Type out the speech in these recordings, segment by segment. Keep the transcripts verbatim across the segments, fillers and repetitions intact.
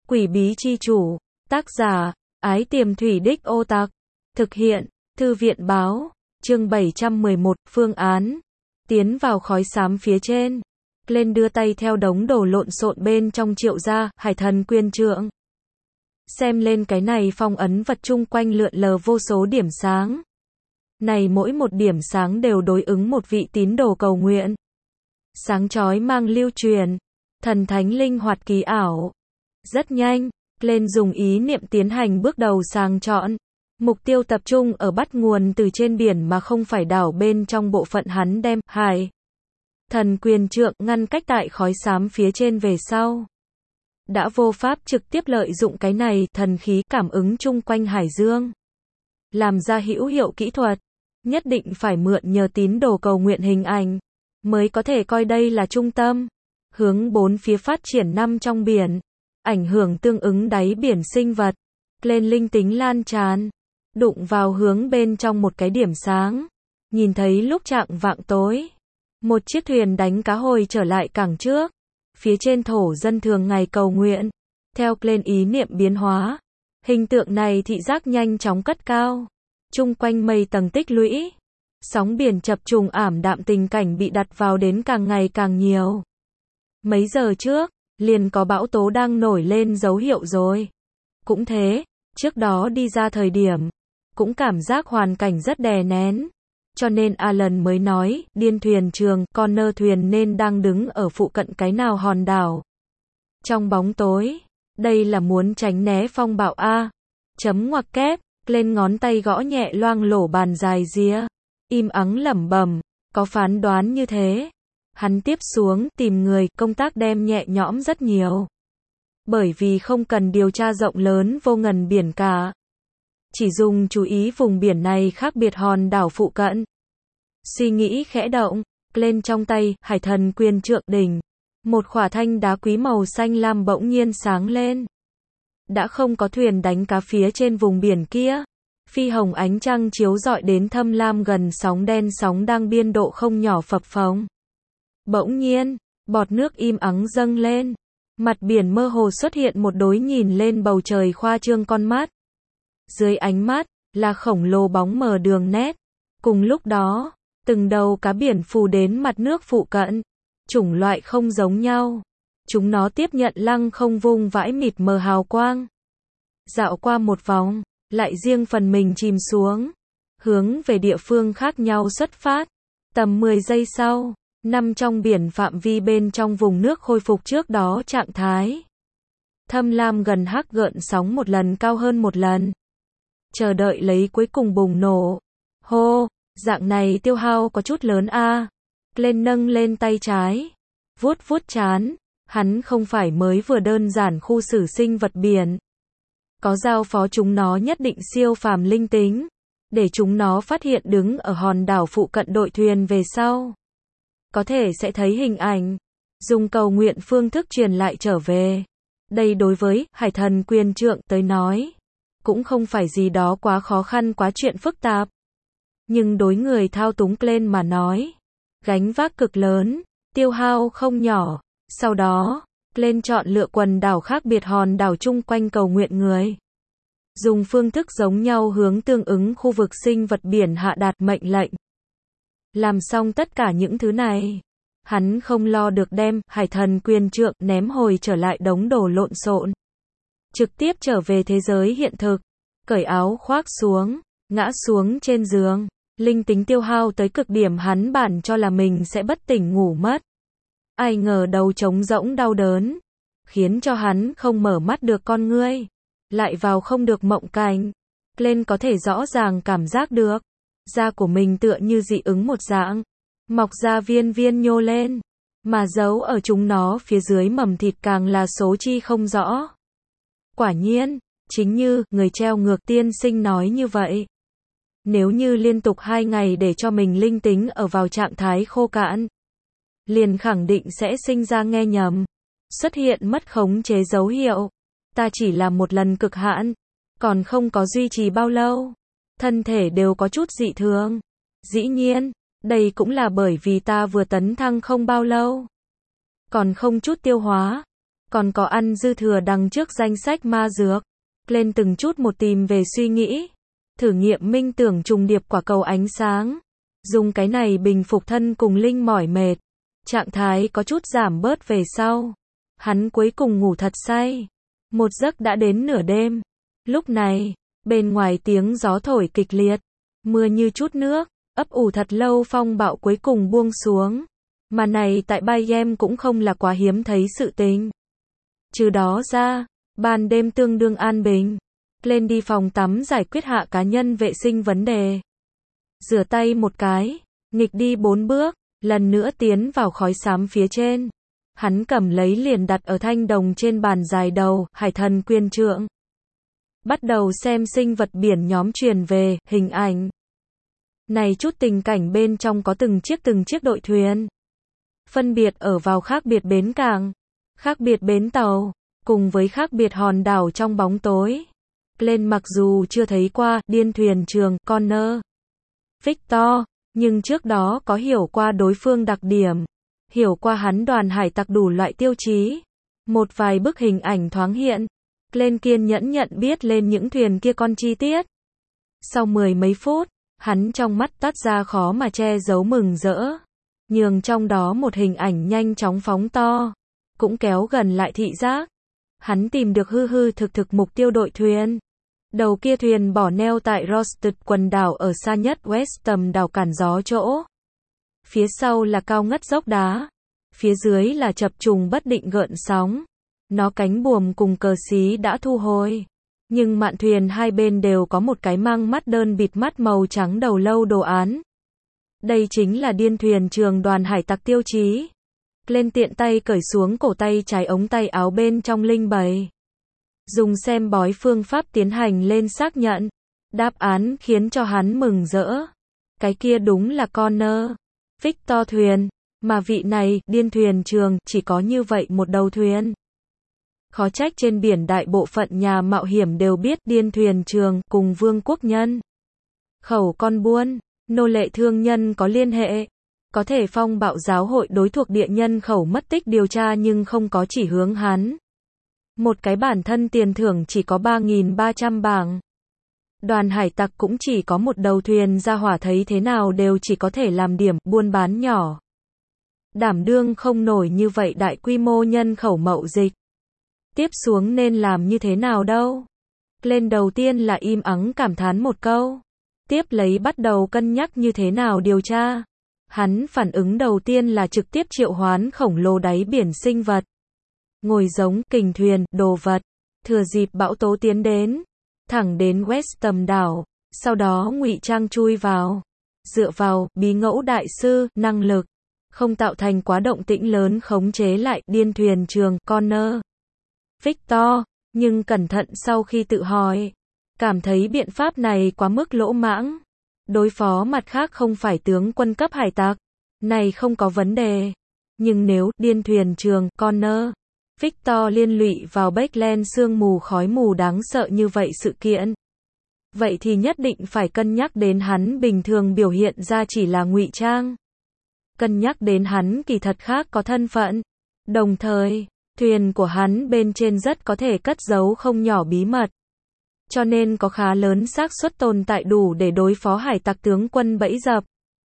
Quỷ bí chi chủ, tác giả, Ái Tiềm Thủy Đích Ô Tặc, thực hiện, Thư viện báo, chương bảy trăm mười một, phương án, tiến vào khói xám phía trên, lên đưa tay theo đống đồ lộn xộn bên trong triệu gia, Hải Thần Quyền Trượng. Xem lên cái này phong ấn vật chung quanh lượn lờ vô số điểm sáng. Này mỗi một điểm sáng đều đối ứng một vị tín đồ cầu nguyện. Sáng chói mang lưu truyền, thần thánh linh hoạt kỳ ảo. Rất nhanh, lên dùng ý niệm tiến hành bước đầu sàng chọn. Mục tiêu tập trung ở bắt nguồn từ trên biển mà không phải đảo bên trong bộ phận hắn đem, Hải Thần Quyền Trượng ngăn cách tại khói xám phía trên về sau. Đã vô pháp trực tiếp lợi dụng cái này thần khí cảm ứng chung quanh hải dương. Làm ra hữu hiệu kỹ thuật, nhất định phải mượn nhờ tín đồ cầu nguyện hình ảnh, mới có thể coi đây là trung tâm. Hướng bốn phía phát triển năm trong biển, ảnh hưởng tương ứng đáy biển sinh vật, lên linh tính lan tràn, đụng vào hướng bên trong một cái điểm sáng. Nhìn thấy lúc chạng vạng tối, một chiếc thuyền đánh cá hồi trở lại cảng trước. Phía trên thổ dân thường ngày cầu nguyện, theo lên ý niệm biến hóa. Hình tượng này thị giác nhanh chóng cất cao. Chung quanh mây tầng tích lũy. Sóng biển chập trùng ảm đạm, tình cảnh bị đặt vào đến càng ngày càng nhiều. Mấy giờ trước, liền có bão tố đang nổi lên dấu hiệu rồi. Cũng thế, trước đó đi ra thời điểm, cũng cảm giác hoàn cảnh rất đè nén. Cho nên Alan mới nói, điên thuyền trường, Connor thuyền nên đang đứng ở phụ cận cái nào hòn đảo. Trong bóng tối, đây là muốn tránh né phong bạo A. Chấm ngoặc kép, lên ngón tay gõ nhẹ loang lổ bàn dài ria. Im ắng lẩm bẩm, có phán đoán như thế. Hắn tiếp xuống, tìm người, công tác đem nhẹ nhõm rất nhiều. Bởi vì không cần điều tra rộng lớn vô ngần biển cả. Chỉ dùng chú ý vùng biển này khác biệt hòn đảo phụ cận. Suy nghĩ khẽ động, lên trong tay, Hải Thần Quyền Trượng đỉnh. Một khỏa thanh đá quý màu xanh lam bỗng nhiên sáng lên. Đã không có thuyền đánh cá phía trên vùng biển kia. Phi hồng ánh trăng chiếu rọi đến thâm lam gần sóng đen, sóng đang biên độ không nhỏ phập phồng. Bỗng nhiên, bọt nước im ắng dâng lên. Mặt biển mơ hồ xuất hiện một đối nhìn lên bầu trời khoa trương con mắt. Dưới ánh mắt, là khổng lồ bóng mờ đường nét. Cùng lúc đó, từng đầu cá biển phù đến mặt nước phụ cận. Chủng loại không giống nhau. Chúng nó tiếp nhận lăng không vung vãi mịt mờ hào quang. Dạo qua một vòng, lại riêng phần mình chìm xuống. Hướng về địa phương khác nhau xuất phát. Tầm mười giây sau, năm trong biển phạm vi bên trong vùng nước khôi phục trước đó trạng thái. Thâm lam gần hắc gợn sóng một lần cao hơn một lần. Chờ đợi lấy cuối cùng bùng nổ. Hô, dạng này tiêu hao có chút lớn a. Lên nâng lên tay trái, vuốt vuốt trán, hắn không phải mới vừa đơn giản khu xử sinh vật biển. Có giao phó chúng nó nhất định siêu phàm linh tính, để chúng nó phát hiện đứng ở hòn đảo phụ cận đội thuyền về sau. Có thể sẽ thấy hình ảnh, dùng cầu nguyện phương thức truyền lại trở về. Đây đối với Hải Thần Quyền Trượng tới nói, cũng không phải gì đó quá khó khăn, quá chuyện phức tạp. Nhưng đối người thao túng lên mà nói, gánh vác cực lớn, tiêu hao không nhỏ. Sau đó, lên chọn lựa quần đảo khác biệt hòn đảo chung quanh cầu nguyện người. Dùng phương thức giống nhau hướng tương ứng khu vực sinh vật biển hạ đạt mệnh lệnh. Làm xong tất cả những thứ này, hắn không lo được đem Hải Thần Quyền Trượng ném hồi trở lại đống đồ lộn xộn. Trực tiếp trở về thế giới hiện thực, cởi áo khoác xuống, ngã xuống trên giường. Linh tính tiêu hao tới cực điểm, hắn bản cho là mình sẽ bất tỉnh ngủ mất. Ai ngờ đầu trống rỗng đau đớn, khiến cho hắn không mở mắt được con ngươi. Lại vào không được mộng cảnh. Lên có thể rõ ràng cảm giác được. Da của mình tựa như dị ứng một dạng. Mọc ra viên viên nhô lên. Mà giấu ở chúng nó phía dưới mầm thịt càng là số chi không rõ. Quả nhiên, chính như người treo ngược tiên sinh nói như vậy. Nếu như liên tục hai ngày để cho mình linh tính ở vào trạng thái khô cạn, liền khẳng định sẽ sinh ra nghe nhầm, xuất hiện mất khống chế dấu hiệu. Ta chỉ làm một lần cực hạn, còn không có duy trì bao lâu, thân thể đều có chút dị thường. Dĩ nhiên, đây cũng là bởi vì ta vừa tấn thăng không bao lâu, còn không chút tiêu hóa. Còn có ăn dư thừa đằng trước danh sách ma dược. Lên từng chút một tìm về suy nghĩ. Thử nghiệm minh tưởng trùng điệp quả cầu ánh sáng. Dùng cái này bình phục thân cùng linh mỏi mệt. Trạng thái có chút giảm bớt về sau. Hắn cuối cùng ngủ thật say. Một giấc đã đến nửa đêm. Lúc này, bên ngoài tiếng gió thổi kịch liệt. Mưa như chút nước, ấp ủ thật lâu phong bạo cuối cùng buông xuống. Mà này tại Bayern cũng không là quá hiếm thấy sự tình. Trừ đó ra, ban đêm tương đương an bình. Lên đi phòng tắm giải quyết hạ cá nhân vệ sinh vấn đề. Rửa tay một cái, nghịch đi bốn bước, lần nữa tiến vào khói xám phía trên. Hắn cầm lấy liền đặt ở thanh đồng trên bàn dài đầu, Hải Thần Quyền Trượng. Bắt đầu xem sinh vật biển nhóm truyền về, hình ảnh. Này chút tình cảnh bên trong có từng chiếc từng chiếc đội thuyền. Phân biệt ở vào khác biệt bến cảng, khác biệt bến tàu, cùng với khác biệt hòn đảo trong bóng tối. Lên mặc dù chưa thấy qua điên thuyền trường Connor Victor, nhưng trước đó có hiểu qua đối phương đặc điểm, hiểu qua hắn đoàn hải tặc đủ loại tiêu chí. Một vài bức hình ảnh thoáng hiện, lên kiên nhẫn nhận biết lên những thuyền kia con chi tiết. Sau mười mấy phút, hắn trong mắt toát ra khó mà che giấu mừng rỡ. Nhường trong đó một hình ảnh nhanh chóng phóng to, cũng kéo gần lại thị giác. Hắn tìm được hư hư thực thực mục tiêu đội thuyền. Đầu kia thuyền bỏ neo tại Rosted quần đảo ở xa nhất West tầm đảo cản gió chỗ. Phía sau là cao ngất dốc đá. Phía dưới là chập trùng bất định gợn sóng. Nó cánh buồm cùng cờ xí đã thu hồi. Nhưng mạn thuyền hai bên đều có một cái mang mắt đơn bịt mắt màu trắng đầu lâu đồ án. Đây chính là điên thuyền trường đoàn hải tặc tiêu chí. Lên tiện tay cởi xuống cổ tay trái ống tay áo bên trong linh bày. Dùng xem bói phương pháp tiến hành lên xác nhận. Đáp án khiến cho hắn mừng rỡ. Cái kia đúng là Connor Victor thuyền. Mà vị này, điên thuyền trường, chỉ có như vậy một đầu thuyền. Khó trách trên biển đại bộ phận nhà mạo hiểm đều biết điên thuyền trường cùng vương quốc nhân. Khẩu con buôn, nô lệ thương nhân có liên hệ. Có thể phong bạo giáo hội đối thuộc địa nhân khẩu mất tích điều tra nhưng không có chỉ hướng hắn. Một cái bản thân tiền thưởng chỉ có ba nghìn ba trăm bảng. Đoàn hải tặc cũng chỉ có một đầu thuyền ra hỏa thấy thế nào đều chỉ có thể làm điểm buôn bán nhỏ. Đảm đương không nổi như vậy đại quy mô nhân khẩu mậu dịch. Tiếp xuống nên làm như thế nào đâu? Lên đầu tiên là im ắng cảm thán một câu. Tiếp lấy bắt đầu cân nhắc như thế nào điều tra. Hắn phản ứng đầu tiên là trực tiếp triệu hoán khổng lồ đáy biển sinh vật. Ngồi giống, kình thuyền, đồ vật. Thừa dịp bão tố tiến đến. Thẳng đến West tầm đảo. Sau đó ngụy trang chui vào. Dựa vào, bí ngẫu đại sư, năng lực. Không tạo thành quá động tĩnh lớn khống chế lại điên thuyền trường Connor Victor. Nhưng cẩn thận sau khi tự hỏi. Cảm thấy biện pháp này quá mức lỗ mãng. Đối phó mặt khác không phải tướng quân cấp hải tặc. Này không có vấn đề. Nhưng nếu điên thuyền trường Connor Victor liên lụy vào Backland sương mù khói mù đáng sợ như vậy sự kiện. Vậy thì nhất định phải cân nhắc đến hắn bình thường biểu hiện ra chỉ là ngụy trang. Cân nhắc đến hắn kỳ thật khác có thân phận. Đồng thời, thuyền của hắn bên trên rất có thể cất giấu không nhỏ bí mật. Cho nên có khá lớn xác suất tồn tại đủ để đối phó hải tặc tướng quân bẫy dập.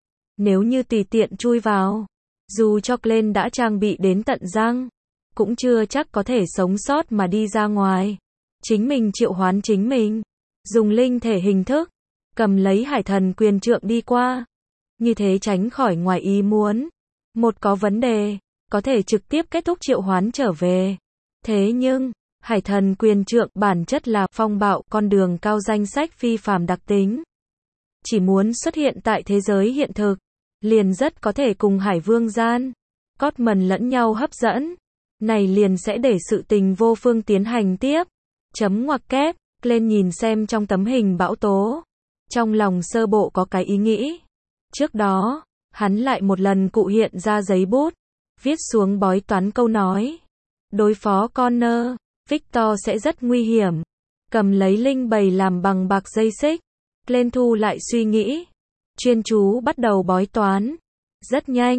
Nếu như tùy tiện chui vào, dù cho Glenn đã trang bị đến tận răng, cũng chưa chắc có thể sống sót mà đi ra ngoài. Chính mình triệu hoán chính mình, dùng linh thể hình thức, cầm lấy hải thần quyền trượng đi qua. Như thế tránh khỏi ngoài ý muốn. Một có vấn đề, có thể trực tiếp kết thúc triệu hoán trở về. Thế nhưng, hải thần quyền trượng bản chất là phong bạo con đường cao danh sách phi phàm đặc tính. Chỉ muốn xuất hiện tại thế giới hiện thực, liền rất có thể cùng hải vương gian, Cotman lẫn nhau hấp dẫn. Này liền sẽ để sự tình vô phương tiến hành tiếp. Chấm ngoặc kép, lên nhìn xem trong tấm hình bão tố. Trong lòng sơ bộ có cái ý nghĩ. Trước đó, hắn lại một lần cụ hiện ra giấy bút, viết xuống bói toán câu nói. Đối phó Connor Victor sẽ rất nguy hiểm. Cầm lấy linh bầy làm bằng bạc dây xích. Lên thu lại suy nghĩ. Chuyên chú bắt đầu bói toán. Rất nhanh,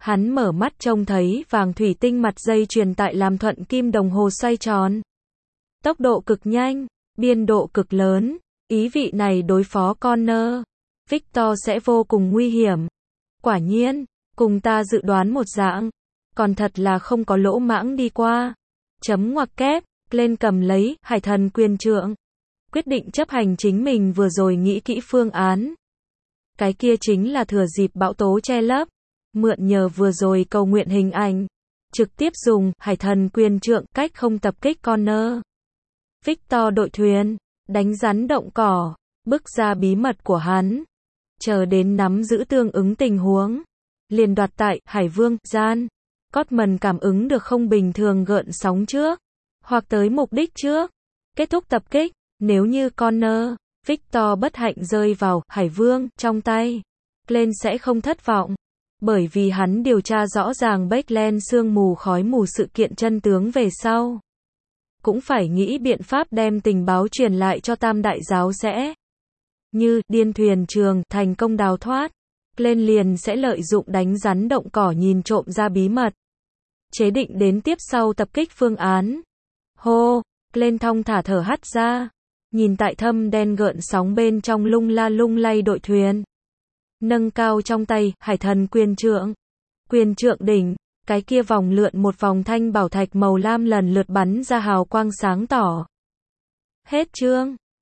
Hắn mở mắt trông thấy vàng thủy tinh mặt dây chuyền tại làm thuận kim đồng hồ xoay tròn. Tốc độ cực nhanh, biên độ cực lớn, ý vị này đối phó Connor, Victor sẽ vô cùng nguy hiểm. Quả nhiên, cùng ta dự đoán một dạng, còn thật là không có lỗ mãng đi qua. Chấm ngoặc kép, lên cầm lấy Hải Thần quyền trượng. Quyết định chấp hành chính mình vừa rồi nghĩ kỹ phương án. Cái kia chính là thừa dịp bão tố che lấp, mượn nhờ vừa rồi cầu nguyện hình ảnh, trực tiếp dùng Hải Thần quyền trượng cách không tập kích Connor. Victor đội thuyền, đánh rắn động cỏ, bức ra bí mật của hắn, chờ đến nắm giữ tương ứng tình huống, liền đoạt tại Hải Vương gian. Cotman cảm ứng được không bình thường gợn sóng trước, hoặc tới mục đích trước, kết thúc tập kích. Nếu như Connor, Victor bất hạnh rơi vào Hải Vương trong tay, Glenn sẽ không thất vọng, bởi vì hắn điều tra rõ ràng Backland sương mù khói mù sự kiện chân tướng về sau. Cũng phải nghĩ biện pháp đem tình báo truyền lại cho Tam Đại Giáo sẽ. Như điên thuyền trường thành công đào thoát, Glenn liền sẽ lợi dụng đánh rắn động cỏ nhìn trộm ra bí mật, chế định đến tiếp sau tập kích phương án. Hô, Glenn thong thả thở hắt ra, nhìn tại thâm đen gợn sóng bên trong lung la lung lay đội thuyền. Nâng cao trong tay Hải Thần quyền trượng. Quyền trượng đỉnh, cái kia vòng lượn một vòng thanh bảo thạch màu lam lần lượt bắn ra hào quang sáng tỏ. Hết chương.